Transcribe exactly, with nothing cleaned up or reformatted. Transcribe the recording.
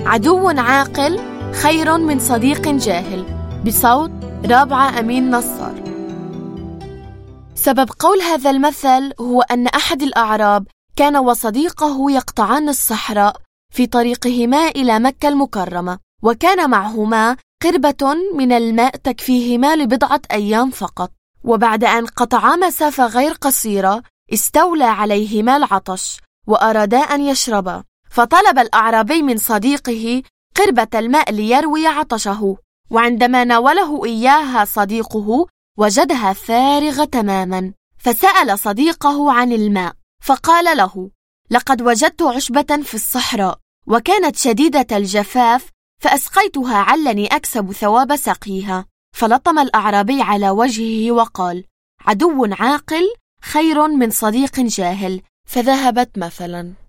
عدو عاقل خير من صديق جاهل، بصوت رابعة أمين نصار. سبب قول هذا المثل هو أن أحد الأعراب كان وصديقه يقطعان الصحراء في طريقهما إلى مكة المكرمة، وكان معهما قربة من الماء تكفيهما لبضعة أيام فقط، وبعد أن قطعا مسافة غير قصيرة استولى عليهما العطش وأرادا أن يشربا، فطلب الأعرابي من صديقه قربة الماء ليروي عطشه، وعندما ناوله إياها صديقه وجدها فارغة تماما، فسأل صديقه عن الماء فقال له: لقد وجدت عشبة في الصحراء وكانت شديدة الجفاف فأسقيتها علني أكسب ثواب سقيها. فلطم الأعرابي على وجهه وقال: عدو عاقل خير من صديق جاهل. فذهبت مثلا.